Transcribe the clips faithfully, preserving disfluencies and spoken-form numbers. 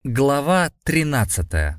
Глава тринадцатая.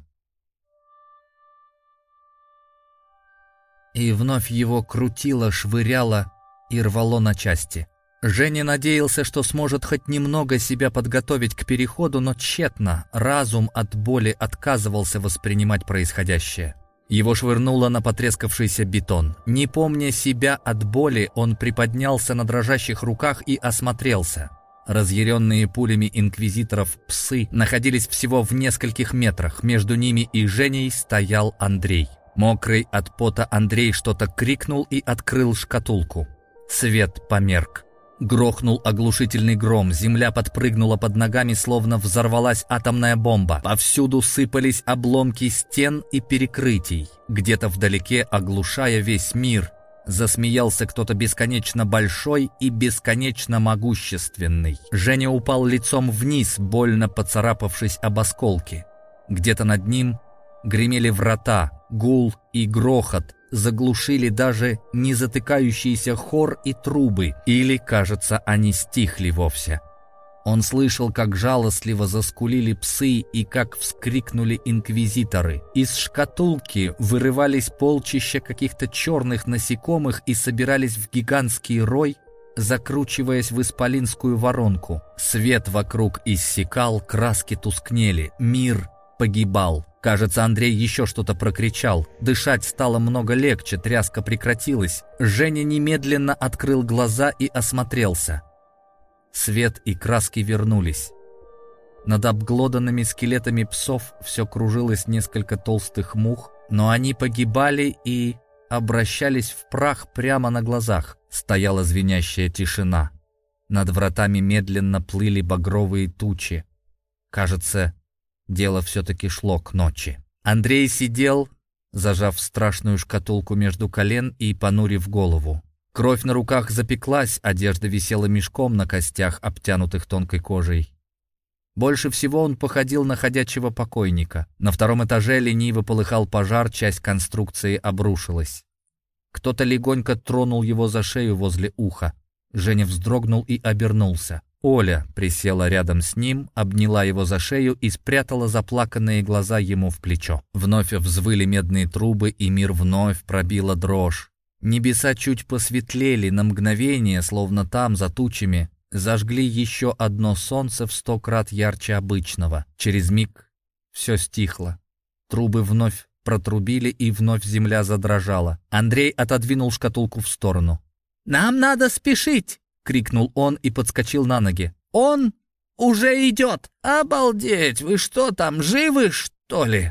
И вновь его крутило, швыряло и рвало на части. Женя надеялся, что сможет хоть немного себя подготовить к переходу, но тщетно. Разум от боли отказывался воспринимать происходящее. Его швырнуло на потрескавшийся бетон. Не помня себя от боли, он приподнялся на дрожащих руках и осмотрелся. Разъяренные пулями инквизиторов псы находились всего в нескольких метрах. Между ними и Женей стоял Андрей. Мокрый от пота Андрей что-то крикнул и открыл шкатулку. Свет померк. Грохнул оглушительный гром, земля подпрыгнула под ногами, словно взорвалась атомная бомба. Повсюду сыпались обломки стен и перекрытий. Где-то вдалеке, оглушая весь мир, засмеялся кто-то бесконечно большой и бесконечно могущественный. Женя упал лицом вниз, больно поцарапавшись об осколки. Где-то над ним гремели врата, гул и грохот заглушили даже не затыкающийся хор и трубы, или, кажется, они стихли вовсе. Он слышал, как жалостливо заскулили псы и как вскрикнули инквизиторы. Из шкатулки вырывались полчища каких-то черных насекомых и собирались в гигантский рой, закручиваясь в исполинскую воронку. Свет вокруг иссякал, краски тускнели, мир погибал. Кажется, Андрей еще что-то прокричал. Дышать стало много легче, тряска прекратилась. Женя немедленно открыл глаза и осмотрелся. Свет и краски вернулись. Над обглоданными скелетами псов все кружилось несколько толстых мух, но они погибали и обращались в прах прямо на глазах. Стояла звенящая тишина. Над вратами медленно плыли багровые тучи. Кажется, дело все-таки шло к ночи. Андрей сидел, зажав страшную шкатулку между колен и понурив голову. Кровь на руках запеклась, одежда висела мешком на костях, обтянутых тонкой кожей. Больше всего он походил на ходячего покойника. На втором этаже лениво полыхал пожар, часть конструкции обрушилась. Кто-то легонько тронул его за шею возле уха. Женя вздрогнул и обернулся. Оля присела рядом с ним, обняла его за шею и спрятала заплаканные глаза ему в плечо. Вновь взвыли медные трубы, и мир вновь пробила дрожь. Небеса чуть посветлели на мгновение, словно там, за тучами, зажгли еще одно солнце в сто крат ярче обычного. Через миг все стихло. Трубы вновь протрубили, и вновь земля задрожала. Андрей отодвинул шкатулку в сторону. «Нам надо спешить!» — крикнул он и подскочил на ноги. «Он уже идет! Обалдеть! Вы что там, живы, что ли?»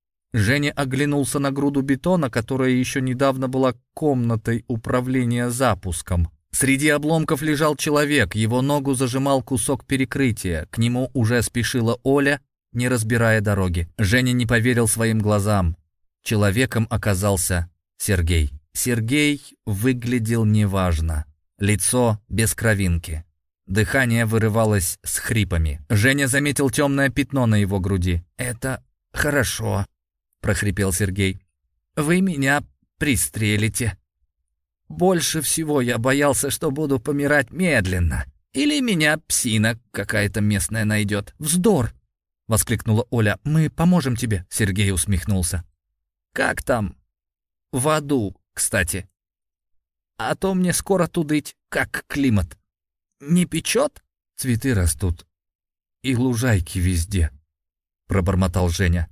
Женя оглянулся на груду бетона, которая еще недавно была комнатой управления запуском. Среди обломков лежал человек, его ногу зажимал кусок перекрытия. К нему уже спешила Оля, не разбирая дороги. Женя не поверил своим глазам. Человеком оказался Сергей. Сергей выглядел неважно. Лицо без кровинки. Дыхание вырывалось с хрипами. Женя заметил темное пятно на его груди. «Это хорошо», — прохрипел Сергей. «Вы меня пристрелите. Больше всего я боялся, что буду помирать медленно. Или меня псина какая-то местная найдет. Вздор!» — воскликнула Оля. «Мы поможем тебе», — Сергей усмехнулся. «Как там? В аду, кстати. А то мне скоро тудыть, как климат. Не печет?» «Цветы растут. И лужайки везде», — пробормотал Женя.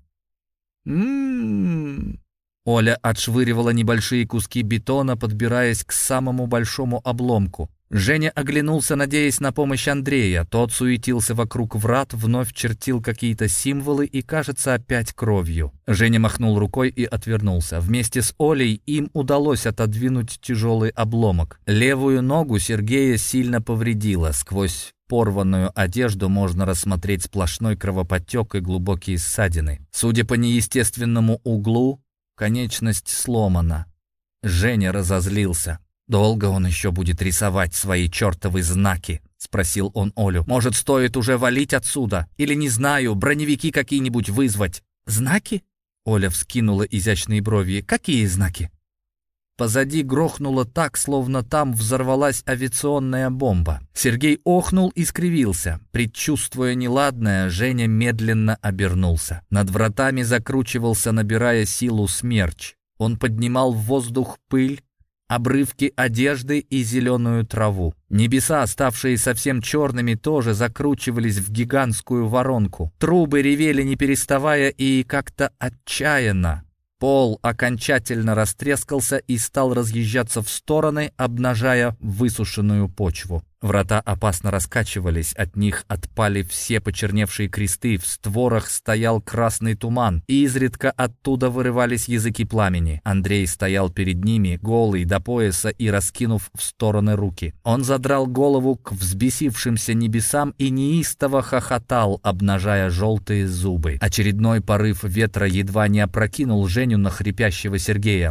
«М-м-м». Оля отшвыривала небольшие куски бетона, подбираясь к самому большому обломку. Женя оглянулся, надеясь на помощь Андрея. Тот суетился вокруг врат, вновь чертил какие-то символы и, кажется, опять кровью. Женя махнул рукой и отвернулся. Вместе с Олей им удалось отодвинуть тяжелый обломок. Левую ногу Сергея сильно повредило. Сквозь порванную одежду можно рассмотреть сплошной кровоподтек и глубокие ссадины. Судя по неестественному углу, конечность сломана. Женя разозлился. «Долго он еще будет рисовать свои чертовы знаки?» — спросил он Олю. «Может, стоит уже валить отсюда? Или, не знаю, броневики какие-нибудь вызвать?» «Знаки?» — Оля вскинула изящные брови. «Какие знаки?» Позади грохнуло так, словно там взорвалась авиационная бомба. Сергей охнул и скривился. Предчувствуя неладное, Женя медленно обернулся. Над вратами закручивался, набирая силу, смерч. Он поднимал в воздух пыль, обрывки одежды и зеленую траву. Небеса, ставшие совсем черными, тоже закручивались в гигантскую воронку. Трубы ревели не переставая и как-то отчаянно. Пол окончательно растрескался и стал разъезжаться в стороны, обнажая высушенную почву. Врата опасно раскачивались, от них отпали все почерневшие кресты, в створах стоял красный туман, и изредка оттуда вырывались языки пламени. Андрей стоял перед ними, голый до пояса и раскинув в стороны руки. Он задрал голову к взбесившимся небесам и неистово хохотал, обнажая желтые зубы. Очередной порыв ветра едва не опрокинул Женю на хрипящего Сергея.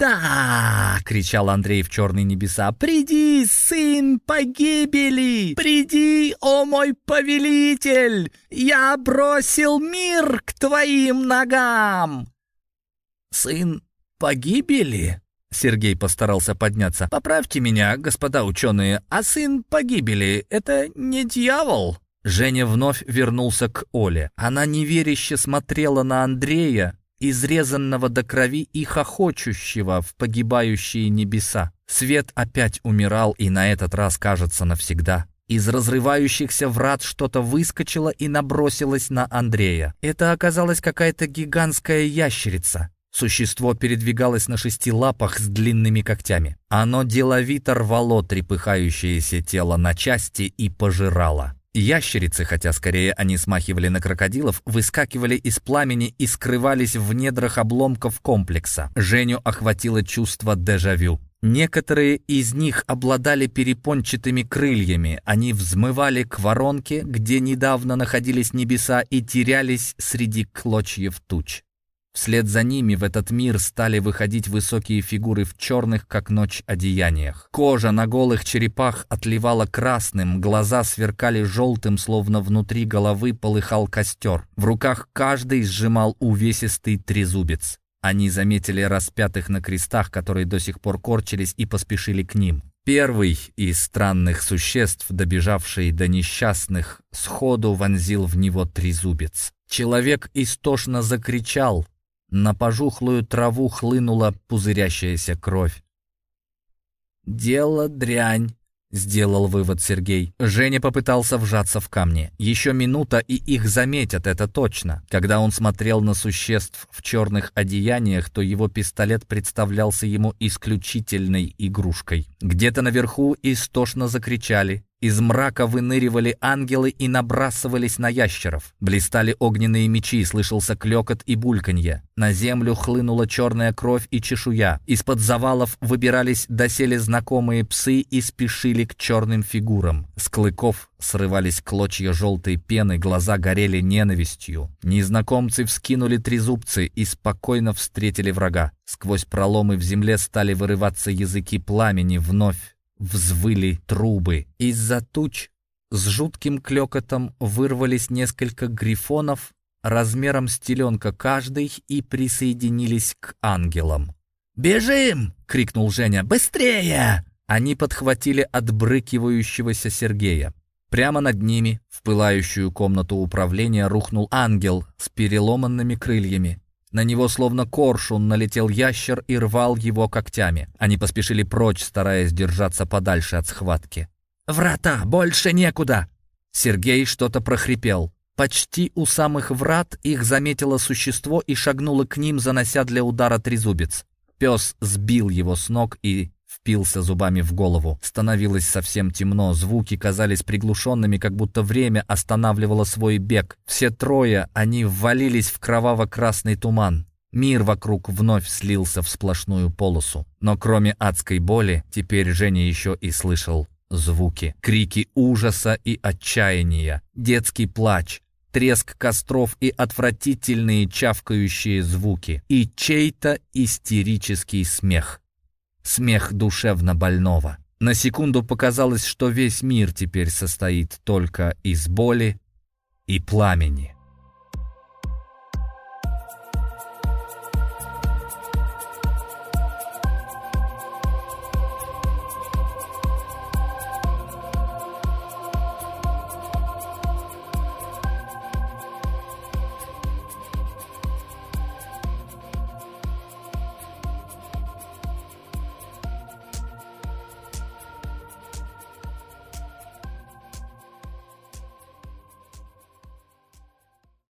«Да!» — кричал Андрей в черные небеса. «Приди, сын погибели! Приди, о мой повелитель! Я бросил мир к твоим ногам!» «Сын погибели?» — Сергей постарался подняться. «Поправьте меня, господа ученые, а сын погибели — это не дьявол?» Женя вновь вернулся к Оле. Она неверяще смотрела на Андрея, изрезанного до крови и хохочущего в погибающие небеса. Свет опять умирал, и на этот раз, кажется, навсегда. Из разрывающихся врат что-то выскочило и набросилось на Андрея. Это оказалась какая-то гигантская ящерица. Существо передвигалось на шести лапах с длинными когтями. Оно деловито рвало трепыхающееся тело на части и пожирало. Ящерицы, хотя скорее они смахивали на крокодилов, выскакивали из пламени и скрывались в недрах обломков комплекса. Женю охватило чувство дежавю. Некоторые из них обладали перепончатыми крыльями. Они взмывали к воронке, где недавно находились небеса, и терялись среди клочьев туч. Вслед за ними в этот мир стали выходить высокие фигуры в черных, как ночь, одеяниях. Кожа на голых черепах отливала красным, глаза сверкали желтым, словно внутри головы полыхал костер. В руках каждый сжимал увесистый трезубец. Они заметили распятых на крестах, которые до сих пор корчились, и поспешили к ним. Первый из странных существ, добежавший до несчастных, сходу вонзил в него трезубец. Человек истошно закричал. На пожухлую траву хлынула пузырящаяся кровь. «Дело дрянь», — сделал вывод Сергей. Женя попытался вжаться в камни. Еще минута, и их заметят, это точно. Когда он смотрел на существ в черных одеяниях, то его пистолет представлялся ему исключительной игрушкой. Где-то наверху истошно закричали. Из мрака выныривали ангелы и набрасывались на ящеров. Блистали огненные мечи, слышался клёкот и бульканье. На землю хлынула черная кровь и чешуя. Из-под завалов выбирались доселе знакомые псы и спешили к черным фигурам. С клыков срывались клочья желтой пены, глаза горели ненавистью. Незнакомцы вскинули трезубцы и спокойно встретили врага. Сквозь проломы в земле стали вырываться языки пламени, вновь взвыли трубы. Из-за туч с жутким клёкотом вырвались несколько грифонов размером с теленка каждый и присоединились к ангелам. «Бежим!» — крикнул Женя. «Быстрее!» Они подхватили отбрыкивающегося Сергея. Прямо над ними, в пылающую комнату управления, рухнул ангел с переломанными крыльями. На него словно коршун налетел ящер и рвал его когтями. Они поспешили прочь, стараясь держаться подальше от схватки. «Врата! Больше некуда!» Сергей что-то прохрипел. Почти у самых врат их заметило существо и шагнуло к ним, занося для удара трезубец. Пес сбил его с ног и впился зубами в голову. Становилось совсем темно, звуки казались приглушенными, как будто время останавливало свой бег. Все трое, они ввалились в кроваво-красный туман. Мир вокруг вновь слился в сплошную полосу. Но кроме адской боли, теперь Женя еще и слышал звуки. Крики ужаса и отчаяния, детский плач, треск костров и отвратительные чавкающие звуки. И чей-то истерический смех. Смех душевно больного. На секунду показалось, что весь мир теперь состоит только из боли и пламени.